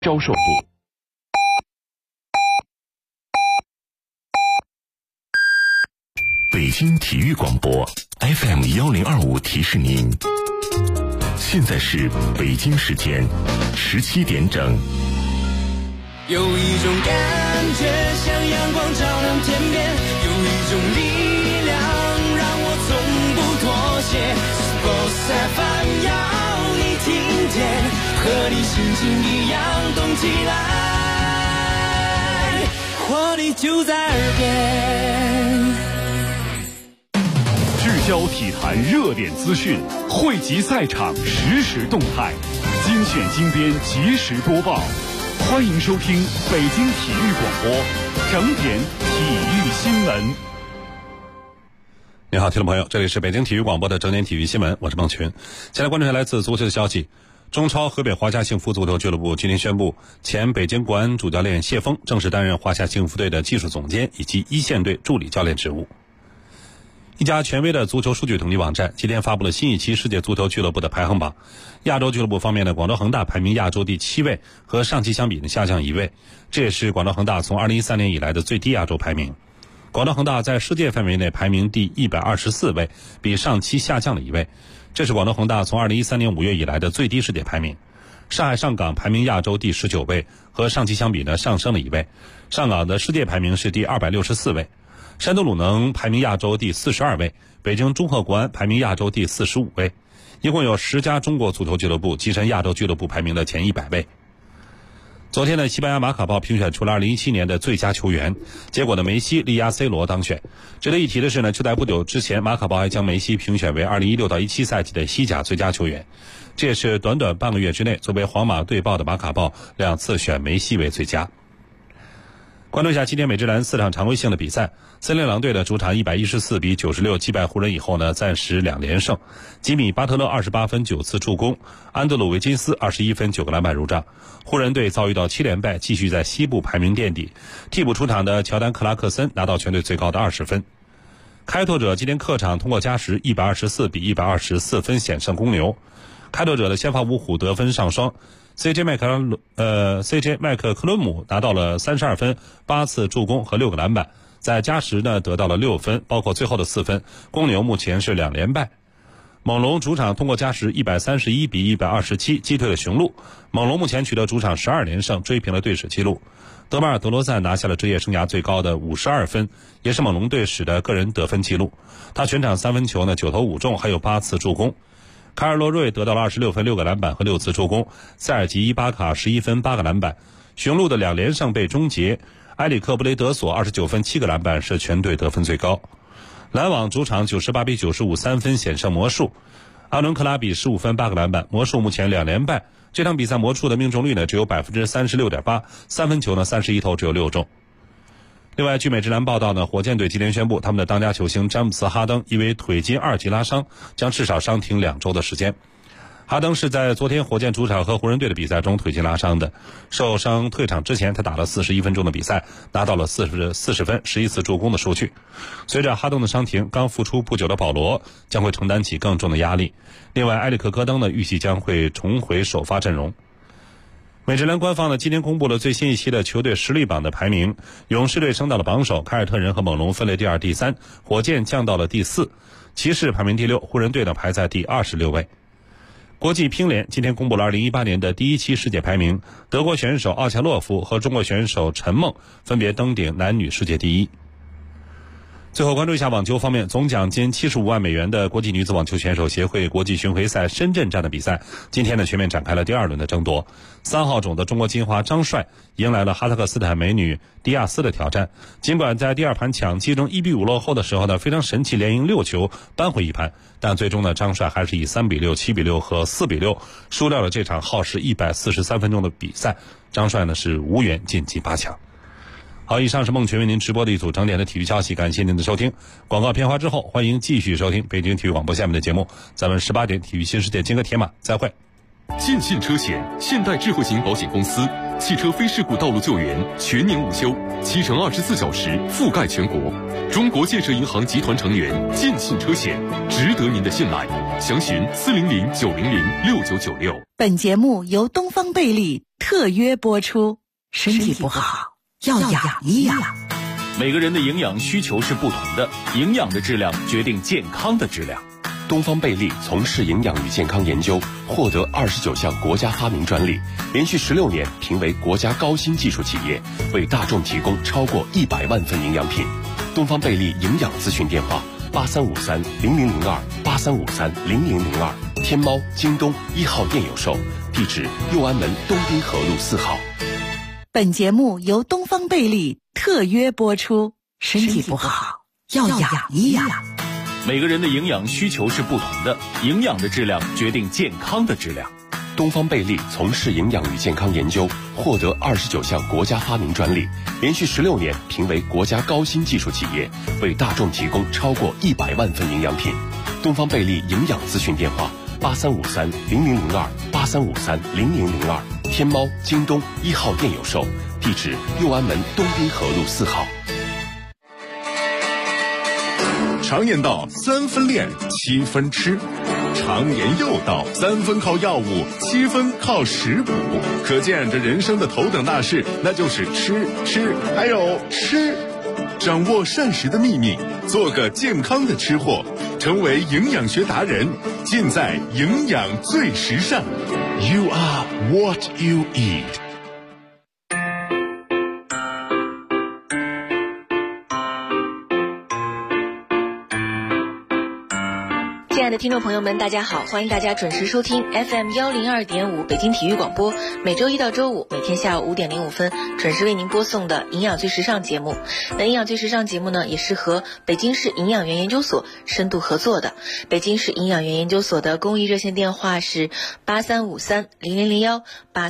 招售部。 北京体育广播 FM1025提示您，现在是北京时间17点整。 有一种感觉像阳光照亮天边，有一种力量让我从不妥协。Sports FM 要你听见，和你心情一样动起来，活力就在耳边。 聚焦体坛热点资讯，汇集赛场实时动态，精选精编及时播报。欢迎收听北京体育广播整点体育新闻。 你好，听众朋友，这里是北京体育广播的整点体育新闻，我是孟群。先来关注一下来自足球的消息。中超河北华夏幸福足球俱乐部今天宣布，前北京国安主教练谢峰正式担任华夏幸福队的技术总监以及一线队助理教练职务。一家权威的足球数据统计网站今天发布了新一期世界足球俱乐部的排行榜。亚洲俱乐部方面呢，广州恒大排名亚洲第7位，和上期相比呢下降1位，这也是广州恒大从2013年以来的最低亚洲排名。广州恒大在世界范围内排名第124位，比上期下降了1位，这是广州恒大从2013年5月以来的最低世界排名。上海上港排名亚洲第19位，和上期相比呢上升了1位，上港的世界排名是第264位。山东鲁能排名亚洲第42位，北京中赫国安排名亚洲第45位，一共有10家中国足球俱乐部跻身亚洲俱乐部排名的前100位。昨天呢，西班牙马卡报评选出了2017年的最佳球员，结果呢，梅西力压 C 罗当选。值得一提的是呢，就在不久之前，马卡报还将梅西评选为2016到17赛季的西甲最佳球员，这也是短短半个月之内，作为皇马队报的马卡报2次选梅西为最佳。关注一下今天美职篮4场常规性的比赛，森林狼队的主场114比96击败湖人以后呢，暂时2连胜。吉米巴特勒28分9次助攻，安德鲁维金斯21分9个篮板入账。湖人队遭遇到7连败，继续在西部排名垫底。替补出场的乔丹克拉克森拿到全队最高的20分。开拓者今天客场通过加时124比124分险胜公牛。开拓者的先发五虎得分上双。CJ 麦克克伦姆拿到了32分8次助攻和6个篮板，在加时呢得到了6分，包括最后的4分。公牛目前是2连败。猛龙主场通过加时131比127击退了雄鹿，猛龙目前取得主场12连胜，追平了队史纪录。德马尔德罗赞拿下了职业生涯最高的52分，也是猛龙队史的个人得分纪录。他全场三分球呢9投5中，还有8次助攻。卡尔洛瑞得到了26分6个篮板和6次助攻，塞尔吉伊巴卡11分8个篮板。雄鹿的2连胜被终结，埃里克布雷德索29分7个篮板是全队得分最高。篮网主场98比95 3分险胜魔术，阿伦克拉比15分8个篮板，魔术目前2连败。这场比赛魔术的命中率呢只有 36.8%， 三分球呢31投只有6中。另外，据美职篮报道呢，火箭队今天宣布，他们的当家球星詹姆斯·哈登因为腿筋2级拉伤，将至少伤停2周的时间。哈登是在昨天火箭主场和湖人队的比赛中腿筋拉伤的，受伤退场之前，他打了41分钟的比赛，拿到了40分11次助攻的数据。随着哈登的伤停，刚复出不久的保罗将会承担起更重的压力。另外，埃里克·戈登呢预计将会重回首发阵容。美职篮官方呢今天公布了最新一期的球队实力榜的排名，勇士队升到了榜首，凯尔特人和猛龙分列第2、第3，火箭降到了第4，骑士排名第6，湖人队呢排在第26位。国际乒联今天公布了2018年的第1期世界排名，德国选手奥恰洛夫和中国选手陈梦分别登顶男女世界第1。最后关注一下网球方面，总奖金75万美元的国际女子网球选手协会国际巡回赛深圳站的比赛，今天呢全面展开了第2轮的争夺。3号种的中国金花张帅迎来了哈萨克斯坦美女迪亚斯的挑战。尽管在第2盘抢七中1比5落后的时候呢，非常神奇连赢6球扳回一盘，但最终呢张帅还是以3比6、7比6和4比6输掉了这场耗时143分钟的比赛。张帅呢是无缘晋级8强。好，以上是孟群为您直播的一组整点的体育消息，感谢您的收听。广告片花之后，欢迎继续收听北京体育广播下面的节目，咱们18点体育新世界金戈铁马再会。 建信车险现代智慧型保险公司，汽车非事故道路救援全年无休，7乘24小时覆盖全国。中国建设银行集团成员，建信车险值得您的信赖。详询400-900-6996。 本节目由东方贝利特约播出。身体不好要养一养。 每个人的营养需求是不同的，营养的质量决定健康的质量。 东方贝利从事营养与健康研究，获得29项国家发明专利，连续16年评为国家高新技术企业，为大众提供超过100万份营养品。东方贝利营养咨询电话8353-0002，8353-0002，天猫、京东1号店有售，地址右安门东滨河路4号。 本节目由东方贝利特约播出。身体不好要养一养。 每个人的营养需求是不同的，营养的质量决定健康的质量。 东方贝利从事营养与健康研究，获得29项国家发明专利，连续16年评为国家高新技术企业，为大众提供超过100万份营养品。东方贝利营养咨询电话8353-0002，8353-0002，天猫、京东1号店有售，地址右安门东滨河路4号。 常言道3分练7分吃，常言又道3分靠药物7分靠食补，可见这人生的头等大事那就是吃还有吃。掌握膳食的秘密，做个健康的吃货，成为营养学达人，尽在营养最时尚。 You are what you eat。 亲爱的听众朋友们，大家好，欢迎大家准时收听 FM102.5 北京体育广播，每周一到周五每天下午5点05分准时为您播送的营养最时尚节目。那营养最时尚节目呢，也是和北京市营养园研究所深度合作的。北京市营养园研究所的公益热线电话是8353-0001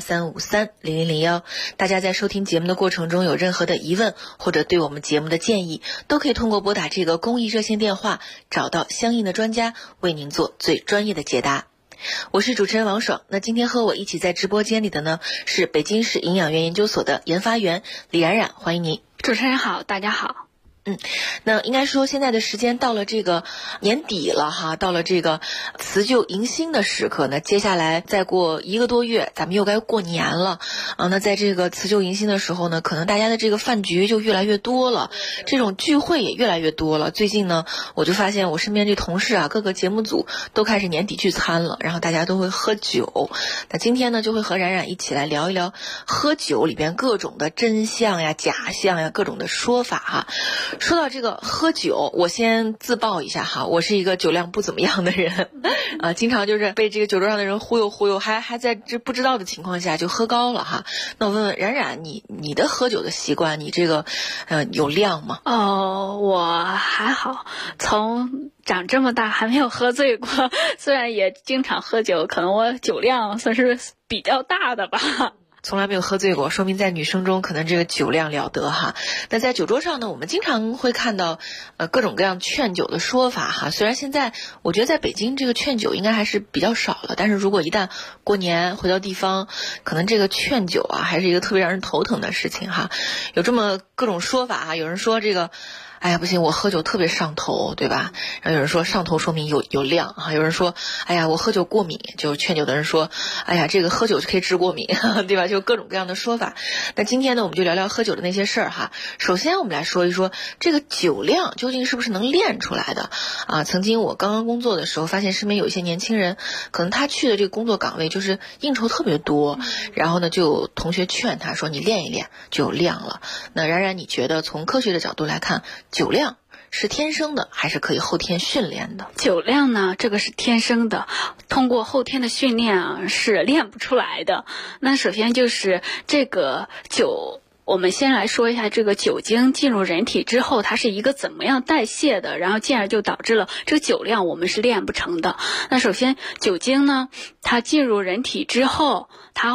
8353-0001。大家在收听节目的过程中有任何的疑问或者对我们节目的建议，都可以通过拨打这个公益热线电话找到相应的专家，为您做最专业的解答。我是主持人王爽。那今天和我一起在直播间里的呢，是北京市营养园研究所的研发员李冉冉，欢迎您。 主持人好，大家好。 那应该说现在的时间到了这个年底了哈，到了这个辞旧迎新的时刻呢，接下来再过1个多月咱们又该过年了啊。那在这个辞旧迎新的时候呢，可能大家的这个饭局就越来越多了，这种聚会也越来越多了。最近呢，我就发现我身边这同事啊，各个节目组都开始年底聚餐了，然后大家都会喝酒。那今天呢，就会和冉冉一起来聊一聊喝酒里边各种的真相呀、假象呀，各种的说法哈。说到这个喝酒，我先自曝一下哈，我是一个酒量不怎么样的人啊，经常就是被这个酒桌上的人忽悠，还在这不知道的情况下就喝高了哈。那我问问冉冉，你的喝酒的习惯，你这个有量吗？ 我还好，从长这么大还没有喝醉过，虽然也经常喝酒，可能我酒量算是比较大的吧。 从来没有喝醉过，说明在女生中可能这个酒量了得哈。那在酒桌上呢，我们经常会看到各种各样劝酒的说法哈。虽然现在我觉得在北京这个劝酒应该还是比较少了，但是如果一旦过年回到地方，可能这个劝酒啊还是一个特别让人头疼的事情哈。有这么各种说法哈，有人说这个哎呀不行，我喝酒特别上头，对吧？然后有人说上头说明有量啊，有人说哎呀我喝酒过敏，就劝酒的人说哎呀这个喝酒就可以治过敏对吧？就各种各样的说法。那今天呢，我们就聊聊喝酒的那些事儿哈。首先我们来说一说这个酒量究竟是不是能练出来的啊？曾经我刚刚工作的时候，发现身边有一些年轻人，可能他去的这个工作岗位就是应酬特别多，然后呢就有同学劝他说你练一练就有量了。那冉冉，你觉得从科学的角度来看，酒量是天生的还是可以后天训练的？ 酒量呢，这个是天生的，通过后天的训练啊是练不出来的。那首先就是这个酒，我们先来说一下这个酒精进入人体之后它是一个怎么样代谢的，然后进而就导致了这个酒量我们是练不成的。那首先酒精呢，它进入人体之后，它会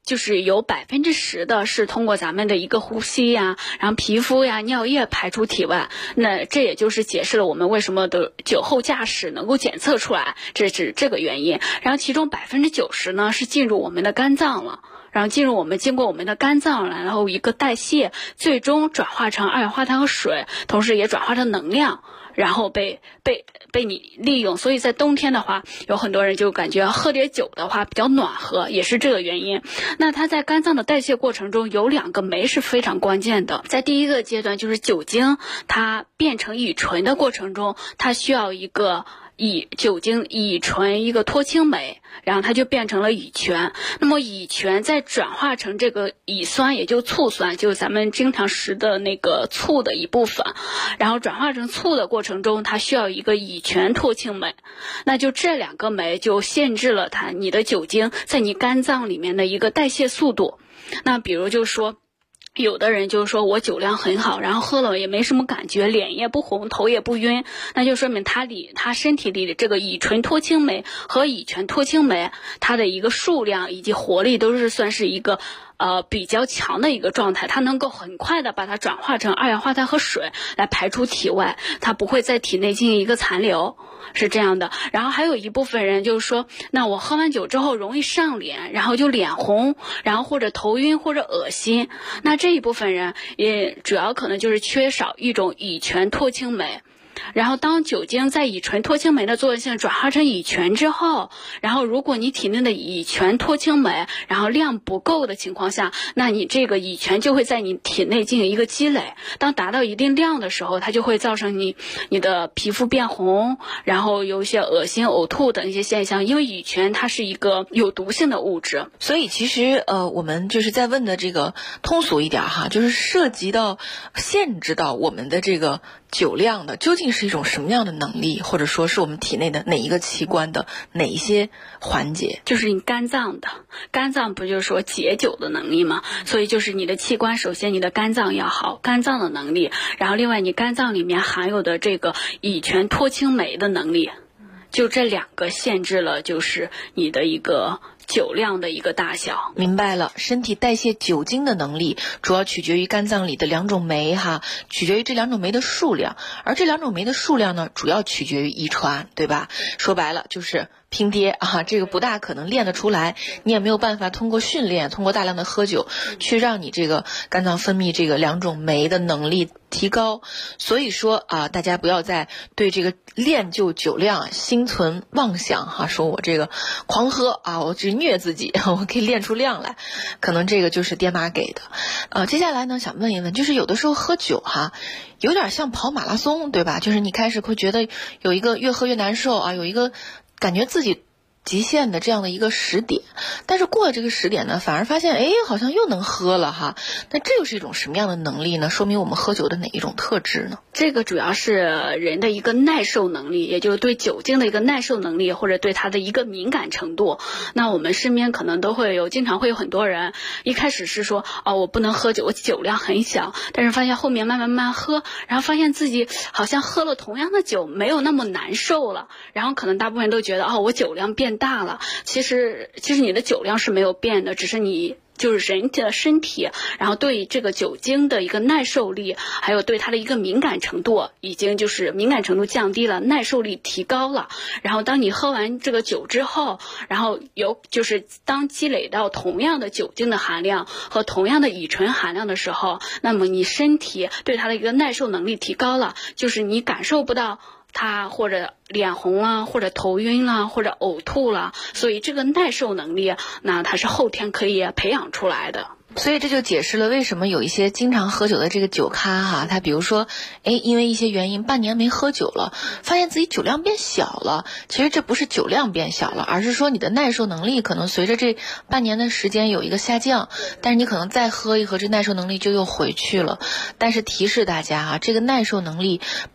就是有10%的是通过咱们的一个呼吸呀，然后皮肤呀、尿液排出体外。那这也就是解释了我们为什么的酒后驾驶能够检测出来，这是这个原因。然后其中90%呢是进入我们的肝脏了。然后经过我们的肝脏，然后一个代谢，最终转化成二氧化碳和水，同时也转化成能量，然后被你利用。所以在冬天的话，有很多人就感觉喝点酒的话比较暖和，也是这个原因。那它在肝脏的代谢过程中有2个酶是非常关键的。在第一个阶段，就是酒精它变成乙醇的过程中，它需要一个酒精乙醇一个脱氢酶，然后它就变成了乙醛。那么乙醛再转化成这个乙酸，也就醋酸，就是咱们经常食的那个醋的一部分，然后转化成醋的过程中，它需要一个乙醛脱氢酶。那就这2个酶就限制了你的酒精在你肝脏里面的一个代谢速度。那比如就说有的人就是说我酒量很好，然后喝了也没什么感觉，脸也不红，头也不晕，那就说明他身体里的这个乙醇脱氢酶和乙醛脱氢酶，它的一个数量以及活力都是算是一个比较强的一个状态，它能够很快的把它转化成二氧化碳和水来排出体外，它不会在体内进行一个残留，是这样的。然后还有一部分人就是说，那我喝完酒之后容易上脸，然后就脸红，然后或者头晕或者恶心，那这一部分人也主要可能就是缺少一种乙醛脱氢酶。然后当酒精在乙醇脱氢酶的作用性转化成乙醛之后，然后如果你体内的乙醛脱氢酶然后量不够的情况下，那你这个乙醛就会在你体内进行一个积累，当达到一定量的时候，它就会造成你的皮肤变红，然后有一些恶心呕吐等一些现象。因为乙醛它是一个有毒性的物质， 所以其实我们就是在问的这个通俗一点哈，就是涉及到限制到我们的这个酒量的究竟是一种什么样的能力，或者说是我们体内的哪一个器官的哪一些环节？ 就是你肝脏的，肝脏不就是说解酒的能力吗？所以就是你的器官，首先你的肝脏要好，肝脏的能力，然后另外你肝脏里面含有的这个乙醛脱氢酶的能力，就这2个限制了就是你的一个酒量的一个大小。 明白了，身体代谢酒精的能力主要取决于肝脏里的2种酶哈，取决于这2种酶的数量，而这2种酶的数量呢，主要取决于遗传，对吧？说白了就是拼爹啊，这个不大可能练得出来，你也没有办法通过训练，通过大量的喝酒去让你这个肝脏分泌这个2种酶的能力提高。所以说啊，大家不要再对这个练就酒量心存妄想哈，说我这个狂喝啊，我去虐自己，我可以练出量来，可能这个就是爹妈给的。接下来呢，想问一问，就是有的时候喝酒哈，有点像跑马拉松，对吧？就是你开始会觉得有一个越喝越难受啊，有一个感觉自己极限的这样的一个时点，但是过了这个时点呢，反而发现好像又能喝了哈。那这又是一种什么样的能力呢？说明我们喝酒的哪一种特质呢？ 这个主要是人的一个耐受能力，也就是对酒精的一个耐受能力，或者对它的一个敏感程度。那我们身边可能都会有，经常会有很多人一开始是说我不能喝酒，我酒量很小，但是发现后面慢慢喝，然后发现自己好像喝了同样的酒没有那么难受了，然后可能大部分人都觉得我酒量变大了。其实你的酒量是没有变的，只是你就是人的身体，然后对这个酒精的一个耐受力，还有对它的一个敏感程度，已经就是敏感程度降低了，耐受力提高了。然后当你喝完这个酒之后，然后就是当积累到同样的酒精的含量和同样的乙醇含量的时候，那么你身体对它的一个耐受能力提高了，就是你感受不到它或者脸红啦，或者头晕啦，或者呕吐啦，所以这个耐受能力，那它是后天可以培养出来的。 所以这就解释了为什么有一些经常喝酒的这个酒咖哈，他比如说因为一些原因半年没喝酒了，发现自己酒量变小了。其实这不是酒量变小了，而是说你的耐受能力可能随着这半年的时间有一个下降，但是你可能再喝一喝，这耐受能力就又回去了。但是提示大家这个耐受能力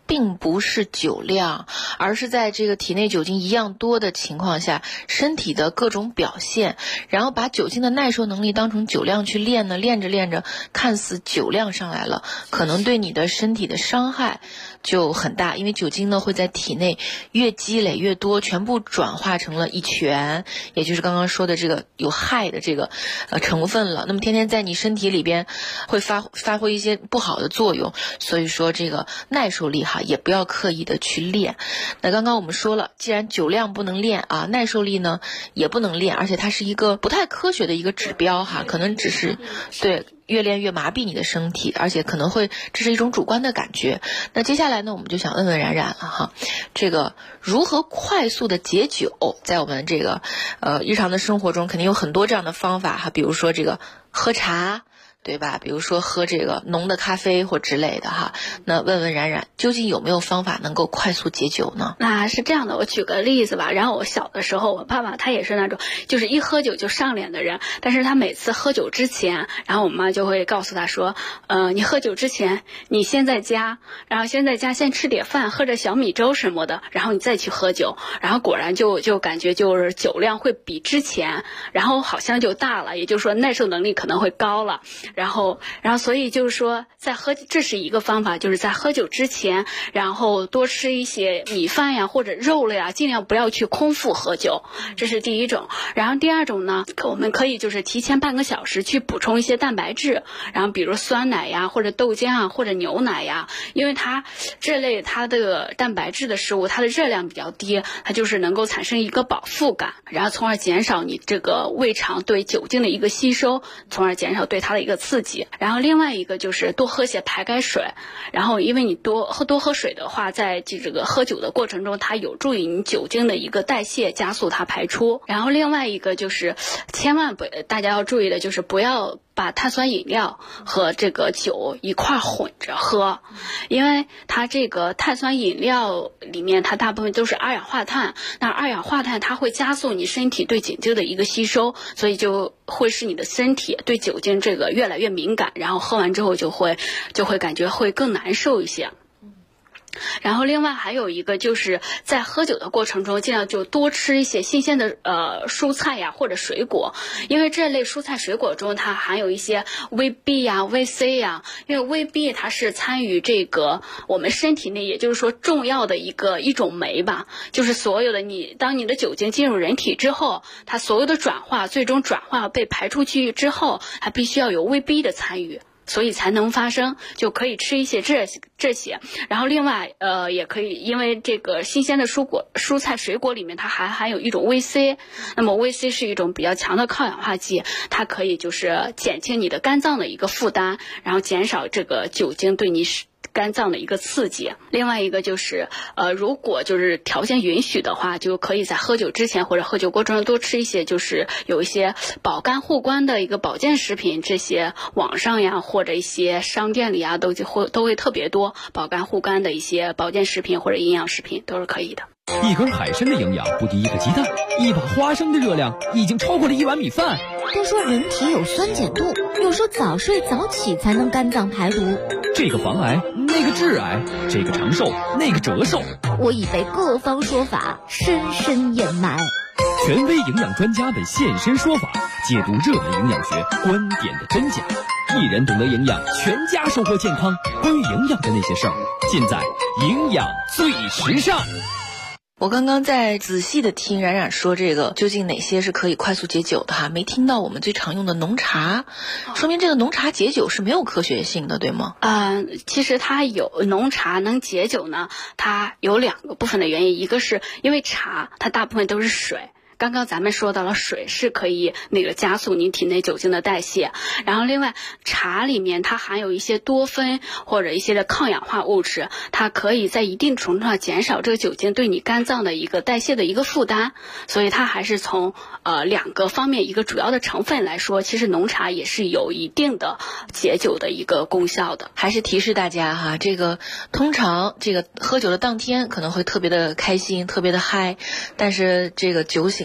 并不是酒量，而是在这个体内酒精一样多的情况下，身体的各种表现，然后把酒精的耐受能力当成酒量去练呢，练着练着，看似酒量上来了，可能对你的身体的伤害就很大，因为酒精呢会在体内越积累越多，全部转化成了乙醛，也就是刚刚说的这个有害的这个成分了。那么天天在你身体里边会发挥一些不好的作用，所以说这个耐受力也不要刻意的去练。那刚刚我们说了，既然酒量不能练啊，耐受力呢也不能练，而且它是一个不太科学的一个指标可能只是对越练越麻痹你的身体，而且可能会这是一种主观的感觉。那接下来呢，我们就想问问冉冉了这个如何快速的解酒，在我们这个日常的生活中肯定有很多这样的方法比如说这个喝茶，对吧？比如说喝这个浓的咖啡或之类的那问问冉冉，究竟有没有方法能够快速解酒呢？ 那是这样的，我举个例子吧。然后我小的时候，我爸爸他也是那种就是一喝酒就上脸的人，但是他每次喝酒之前，然后我妈就会告诉他说，你喝酒之前，你先在家先吃点饭，喝着小米粥什么的，然后你再去喝酒。然后果然就感觉就是酒量会比之前，然后好像就大了，也就是说耐受能力可能会高了。然后所以就是说这是一个方法，就是在喝酒之前，然后多吃一些米饭呀或者肉类啊，尽量不要去空腹喝酒，这是第一种。然后第二种呢，我们可以就是提前半个小时去补充一些蛋白质，然后比如酸奶呀或者豆浆或者牛奶呀，因为它这类它的蛋白质的食物，它的热量比较低，它就是能够产生一个饱腹感，然后从而减少你这个胃肠对酒精的一个吸收，从而减少对它的一个刺激。然后另外一个就是多喝些白开水，然后因为你多喝水的话，在这个喝酒的过程中，它有助于你酒精的一个代谢，加速它排出。然后另外一个就是千万大家要注意的就是不要把碳酸饮料和这个酒一块混着喝，因为它这个碳酸饮料里面它大部分都是二氧化碳，那二氧化碳它会加速你身体对酒精的一个吸收，所以就会使你的身体对酒精这个越来越敏感，然后喝完之后就会感觉会更难受一些。然后另外还有一个就是在喝酒的过程中，尽量就多吃一些新鲜的蔬菜呀或者水果，因为这类蔬菜水果中它含有一些 VB 呀 VC 呀，因为 VB 它是参与这个我们身体内也就是说重要的一种酶吧，就是所有的当你的酒精进入人体之后，它所有的最终转化被排出去之后，它必须要有 VB 的参与，所以才能发生，就可以吃一些这些。然后另外也可以，因为这个新鲜的蔬菜水果里面它还含有一种 VC， 那么 VC 是一种比较强的抗氧化剂，它可以就是减轻你的肝脏的一个负担，然后减少这个酒精对你肝脏的一个刺激。另外一个就是如果就是条件允许的话，就可以在喝酒之前或者喝酒过程中多吃一些就是有一些保肝护肝的一个保健食品，这些网上呀或者一些商店里啊都会特别多保肝护肝的一些保健食品或者营养食品，都是可以的。 一根海参的营养不敌一个鸡蛋，一把花生的热量已经超过了1碗米饭。 都说人体有酸碱度，有说早睡早起才能肝脏排毒， 这个防癌，那个致癌，这个长寿，那个折寿， 我已被各方说法深深掩埋。 权威营养专家的现身说法，解读热门营养学观点的真假。一人懂得营养，全家收获健康。关于营养的那些事儿，尽在营养最时尚。 我刚刚在仔细的听冉冉说这个究竟哪些是可以快速解酒的没听到我们最常用的浓茶，说明这个浓茶解酒是没有科学性的，对吗？ 其实它有浓茶能解酒呢，它有2个部分的原因，一个是因为茶它大部分都是水。刚刚咱们说到了水是可以加速你体内酒精的代谢，然后另外茶里面它含有一些多酚或者一些的抗氧化物质，它可以在一定程度上减少这个酒精对你肝脏的一个代谢的一个负担，所以它还是从2个方面一个主要的成分来说，其实浓茶也是有一定的解酒的一个功效的。 还是提示大家这个通常这个喝酒的当天可能会特别的开心特别的嗨，但是这个酒醒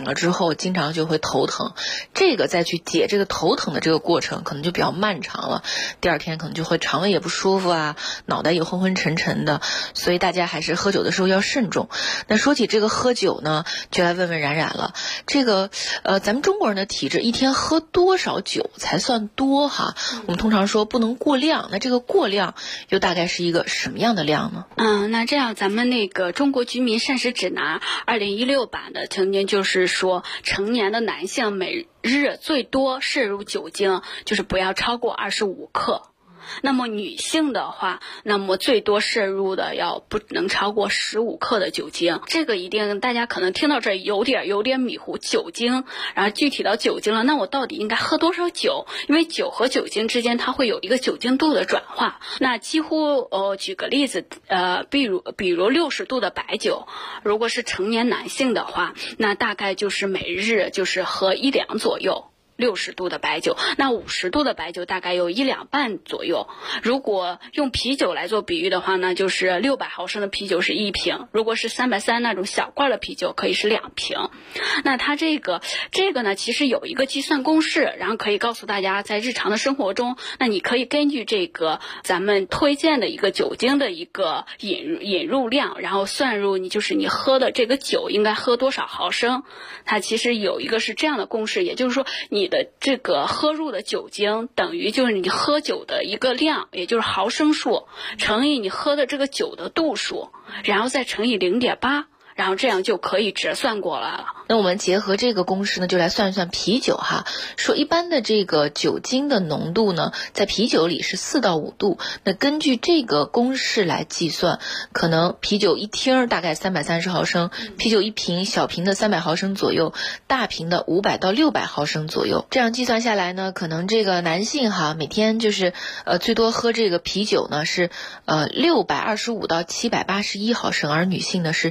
了之后经常就会头疼，这个再去解这个头疼的这个过程可能就比较漫长了，第二天可能就会肠胃也不舒服啊，脑袋也昏昏沉沉的，所以大家还是喝酒的时候要慎重。那说起这个喝酒呢，就来问问冉冉了，这个咱们中国人的体质一天喝多少酒才算多哈？我们通常说不能过量，那这个过量又大概是一个什么样的量呢？ 那这样咱们那个中国居民膳食指南2016版的曾经就是说，成年的男性每日最多摄入酒精就是不要超过25克。那么女性的话，那么最多摄入的要不能超过15克的酒精。这个一定大家可能听到这有点迷糊，酒精，然后具体到酒精了，那我到底应该喝多少酒？因为酒和酒精之间它会有一个酒精度的转化。那几乎举个例子，比如60度的白酒，如果是成年男性的话，那大概就是每日就是喝1两左右。60度的白酒，那50度的白酒大概有1两半左右。如果用啤酒来做比喻的话呢，就是600毫升的啤酒是1瓶，如果是330那种小罐的啤酒可以是2瓶。那它这个呢，其实有一个计算公式，然后可以告诉大家在日常的生活中，那你可以根据这个咱们推荐的一个酒精的一个引入量，然后算入你喝的这个酒应该喝多少毫升。它其实有一个是这样的公式，也就是说你的这个喝入的酒精等于就是你喝酒的一个量，也就是毫升数乘以你喝的这个酒的度数，然后再乘以0.8，然后这样就可以折算过来了。 那我们结合这个公式呢，就来算一算啤酒哈。说一般的这个酒精的浓度呢，在啤酒里是4到5度。那根据这个公式来计算，可能啤酒一听大概330毫升，啤酒一瓶小瓶的300毫升左右，大瓶的500到600毫升左右。这样计算下来呢，可能这个男性哈每天最多喝这个啤酒呢是625到781毫升，而女性呢是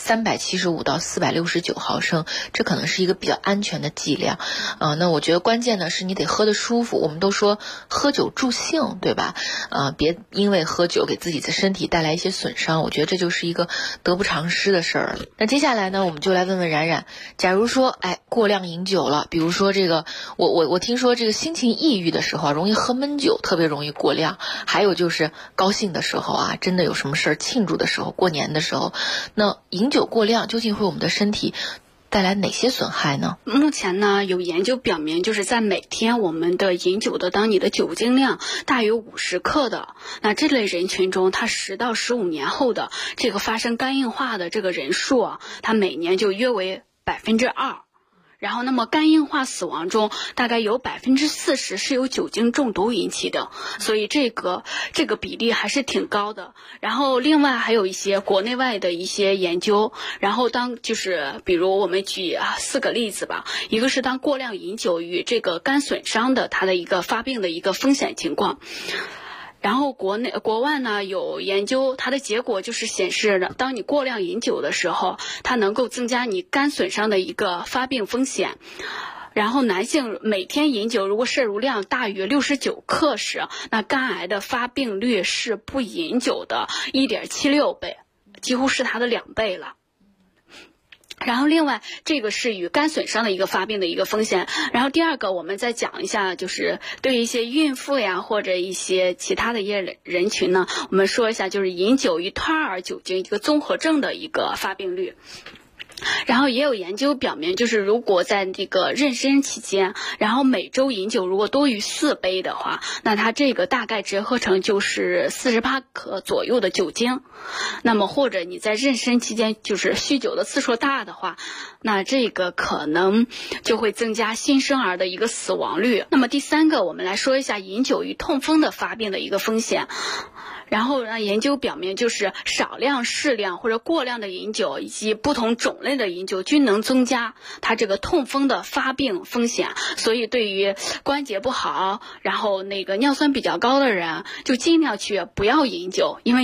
375到469毫升。这可能是一个比较安全的剂量。那我觉得关键呢是你得喝得舒服。我们都说喝酒助兴，对吧？别因为喝酒给自己的身体带来一些损伤，我觉得这就是一个得不偿失的事儿。那接下来呢，我们就来问问冉冉，假如说过量饮酒了，比如说这个我听说这个心情抑郁的时候容易喝闷酒，特别容易过量。还有就是高兴的时候啊，真的有什么事儿庆祝的时候，过年的时候，那饮酒过量究竟会我们的身体带来哪些损害呢？ 目前呢，有研究表明，就是在每天我们的饮酒的，当你的酒精量大于50克的，那这类人群中，他10到15年后的这个发生肝硬化的这个人数啊，他每年就约为2%。然后，那么肝硬化死亡中大概有40%是由酒精中毒引起的，所以这个比例还是挺高的。然后，另外还有一些国内外的一些研究，然后比如我们举4个例子吧，一个是当过量饮酒与这个肝损伤的它的一个发病的一个风险情况。然后国外呢有研究，它的结果就是显示，当你过量饮酒的时候，它能够增加你肝损伤的一个发病风险。然后男性每天饮酒如果摄入量大于69克时，那肝癌的发病率是不饮酒的1.76倍，几乎是它的2倍了。然后另外这个是与肝损伤的一个发病的一个风险。然后第二个我们再讲一下，就是对一些孕妇呀或者一些其他的一些人群呢，我们说一下就是饮酒与胎儿酒精一个综合症的一个发病率。然后也有研究表明，就是如果在这个妊娠期间，然后每周饮酒如果多于4杯的话，那它这个大概折合成就是48克左右的酒精。那么或者你在妊娠期间就是酗酒的次数大的话，那这个可能就会增加新生儿的一个死亡率。那么第三个，我们来说一下饮酒与痛风的发病的一个风险。然后呢，研究表明，就是少量、适量或者过量的饮酒，以及不同种类的饮酒，均能增加它这个痛风的发病风险。所以，对于关节不好，然后那个尿酸比较高的人，就尽量不要饮酒，因为你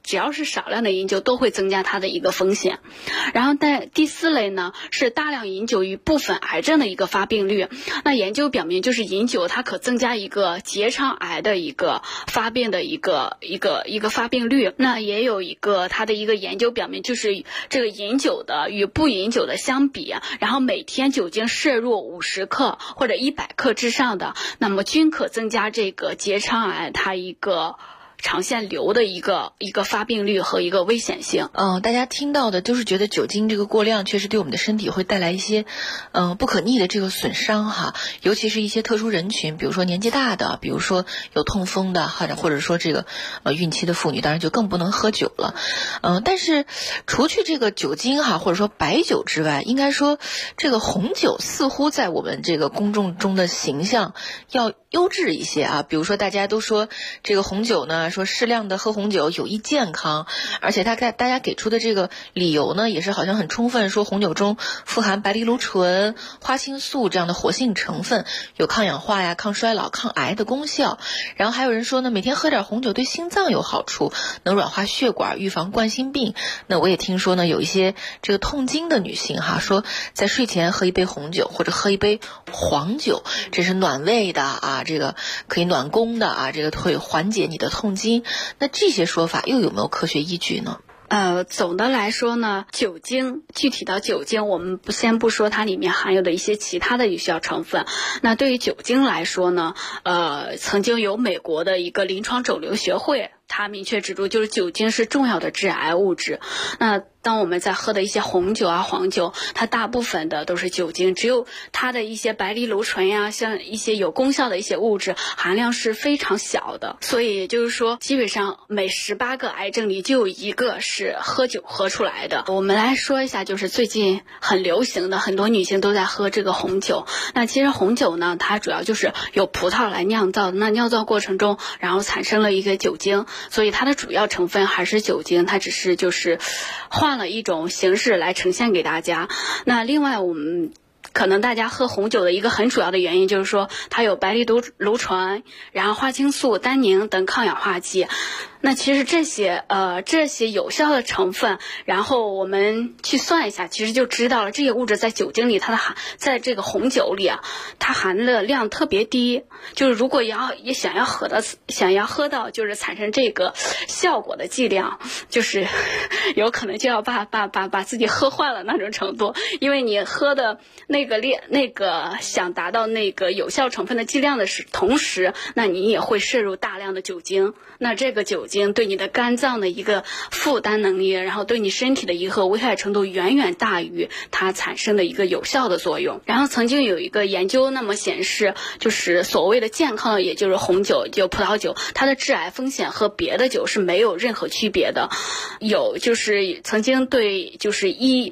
只要是少量的饮酒都会增加它的一个风险。然后第4类呢是大量饮酒与部分癌症的一个发病率。那研究表明，就是饮酒它可增加一个结肠癌的一个发病的一个发病率。那也有一个它的一个研究表明，就是这个饮酒的与不饮酒的相比，然后每天酒精摄入50克或者100克之上的，那么均可增加这个结肠癌它一个肠腺瘤的一个发病率和一个危险性。 大家听到的就是觉得酒精这个过量确实对我们的身体会带来一些不可逆的这个损伤哈，尤其是一些特殊人群，比如说年纪大的，比如说有痛风的，或者说这个孕期的妇女，当然就更不能喝酒了。但是除去这个酒精哈，或者说白酒之外，应该说这个红酒似乎在我们这个公众中的形象要优质一些啊。比如说大家都说这个红酒呢，说适量的喝红酒有益健康，而且大家给出的这个理由呢，也是好像很充分，说红酒中富含白藜芦醇、花青素这样的活性成分，有抗氧化呀、抗衰老、抗癌的功效。然后还有人说呢，每天喝点红酒对心脏有好处，能软化血管，预防冠心病。那我也听说呢，有一些这个痛经的女性哈，说在睡前喝一杯红酒或者喝一杯黄酒，这是暖胃的啊，这个可以暖宫的啊，这个会缓解你的痛经。那这些说法又有没有科学依据呢？ 总的来说呢，酒精，具体到酒精，我们先不说它里面含有的一些其他的有效成分。那对于酒精来说呢，曾经有美国的一个临床肿瘤学会，它明确指出，就是酒精是重要的致癌物质。那当我们在喝的一些红酒啊、黄酒，它大部分的都是酒精，只有它的一些白藜芦醇呀，像一些有功效的一些物质含量是非常小的。所以也就是说，基本上每18个癌症里就有1个是喝酒喝出来的。我们来说一下，就是最近很流行的，很多女性都在喝这个红酒。那其实红酒呢，它主要就是由葡萄来酿造的，那酿造过程中，然后产生了一个酒精，所以它的主要成分还是酒精，它只是就是换了一种形式来呈现给大家。那另外我们可能大家喝红酒的一个很主要的原因就是说它有白藜芦醇，然后花青素、单宁等抗氧化剂。那其实这些有效的成分，然后我们去算一下，其实就知道了这些物质在酒精里，在这个红酒里啊，它含的量特别低。就是如果想要喝到就是产生这个效果的剂量，就是有可能就要把自己喝坏了那种程度。因为你喝的那个想达到那个有效成分的剂量的同时，那你也会摄入大量的酒精。那这个酒精对你的肝脏的一个负担能力，然后对你身体的一个危害程度远远大于它产生的一个有效的作用。然后曾经有一个研究那么显示，就是所谓的健康，也就是红酒，就葡萄酒，它的致癌风险和别的酒是没有任何区别的。有就是曾经对就是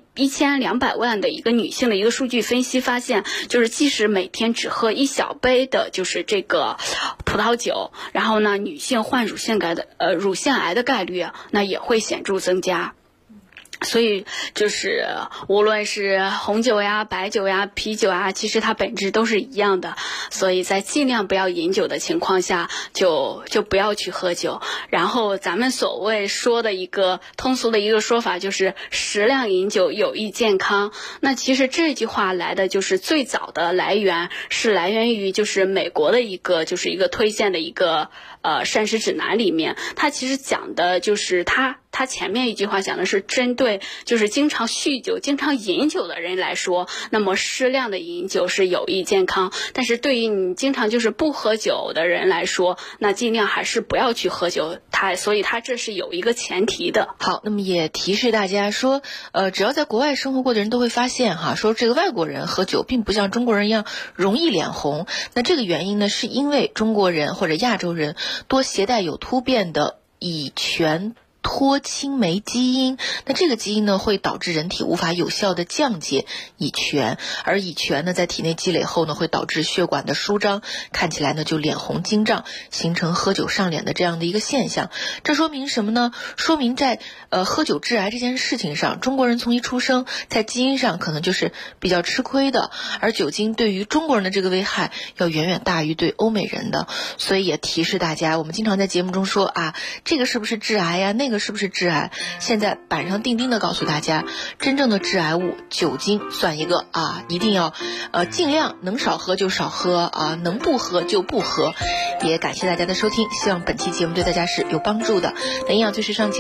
1200万的一个女性的一个数据分析发现，就是即使每天只喝1小杯的就是这个葡萄酒，然后呢，女性患乳腺癌的概率那也会显著增加。所以就是无论是红酒呀、白酒呀、啤酒啊，其实它本质都是一样的。所以在尽量不要饮酒的情况下，就不要去喝酒。然后咱们所谓说的一个通俗的一个说法就是适量饮酒有益健康。那其实这句话来的就是最早的来源于就是美国的一个推荐的一个膳食指南里面，它其实讲的就是它前面一句话讲的是针对就是经常酗酒、经常饮酒的人来说，那么适量的饮酒是有益健康。但是对于你经常就是不喝酒的人来说，那尽量还是不要去喝酒。所以它这是有一个前提的。 好，那么也提示大家说，只要在国外生活过的人都会发现哈，说这个外国人喝酒并不像中国人一样容易脸红。那这个原因呢，是因为中国人或者亚洲人多携带有突变的乙醛脱氢酶基因，那这个基因呢会导致人体无法有效的降解乙醛，而乙醛呢在体内积累后呢会导致血管的舒张，看起来呢就脸红筋胀，形成喝酒上脸的这样的一个现象。这说明什么呢？说明在喝酒致癌这件事情上，中国人从一出生在基因上可能就是比较吃亏的，而酒精对于中国人的这个危害要远远大于对欧美人的。所以也提示大家，我们经常在节目中说啊，这个是不是致癌呀，那个个是不是致癌？现在板上钉钉的告诉大家，真正的致癌物酒精算一个啊，一定要尽量能少喝就少喝啊，能不喝就不喝。也感谢大家的收听，希望本期节目对大家是有帮助的。那营养最时尚节